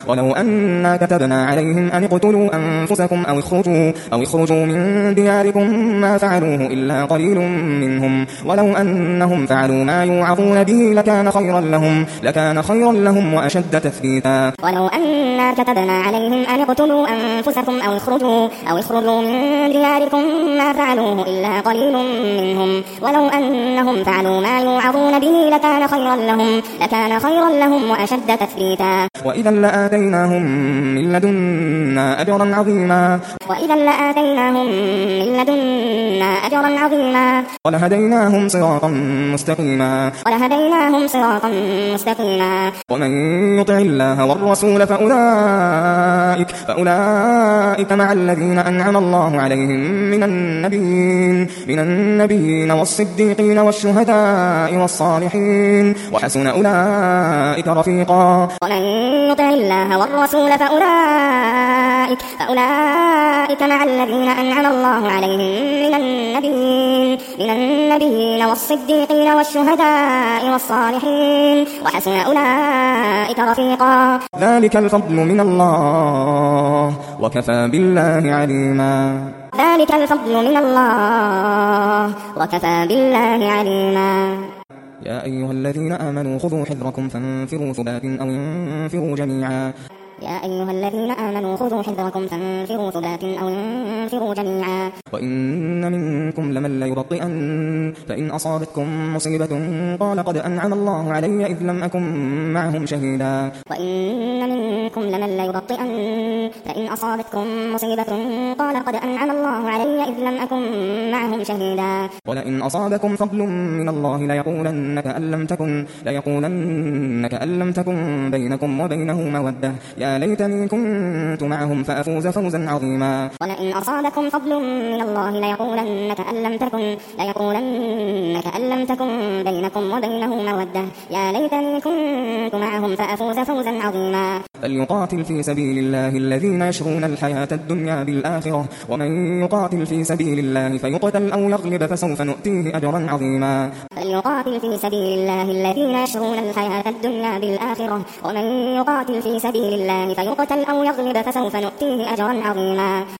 ولو أنا كتبنا عليهم أن اقتلوا أنفسكم أو اخرجوا من دياركم ما فعلوه إلا قليل منهم ولو أنهم فعلوا ما يوعظون به لكان خيرا لهم وأشد تثبيتا. ولو أنا كتبنا عليهم أن اقتلوا أنفسكم أو اخرجوا من دياركم ما فعلوه إلا قليل منهم ولو أنهم فعلوا ما يوعظون به لكان خيرا لهم وأشد تثبيتا. وإذا لآتيناهم من لدنا أجرا عظيما ولهديناهم صراطا مستقيما. ومن يطع الله والرسول فأولئك مع الذين أنعم الله عليهم من النبيين والصديقين والشهداء والصالحين وحسن أولئك رفيقا. ومن يطع الله والرسول فأولئك مع الذين أنعم الله عليهم من النبيين والصديقين والشهداء والصالحين وحسن أولئك رفيقا. ذلك الفضل من الله وكفى بالله عليما. يا أيها الذين آمنوا خذوا حذركم فانفروا ثبات أو انفروا جميعا. وإن منكم لمن ليبطئن فإن أصابتكم مصيبة قال قد أنعم الله علي إذ لم أكن معهم شهيدا. ولئن أصابكم فضل من الله ليقولن كأن لم تكن بينكم وبينه مودة يا ليتني كنت معهم فأفوز فوزا عظيما. ولئن أصابكم فضل من الله ليقولن كأن لم تكن بينكم وبينه مودة يا ليتني كنت معهم فأفوز فوزا عظيما. فليقاتل في سبيل الله الذين يشرون الحياة الدنيا بالآخرة ومن يقاتل في سبيل الله فيقتل أو يغلب فسوف نؤتيه أجرا عظيما. فليقاتل في سبيل الله الذين يشرون الحياة الدنيا بالآخرة ومن يقاتل في سبيل الله فيقتل أو يغلب فسوف نؤتيه أجرا عظيما.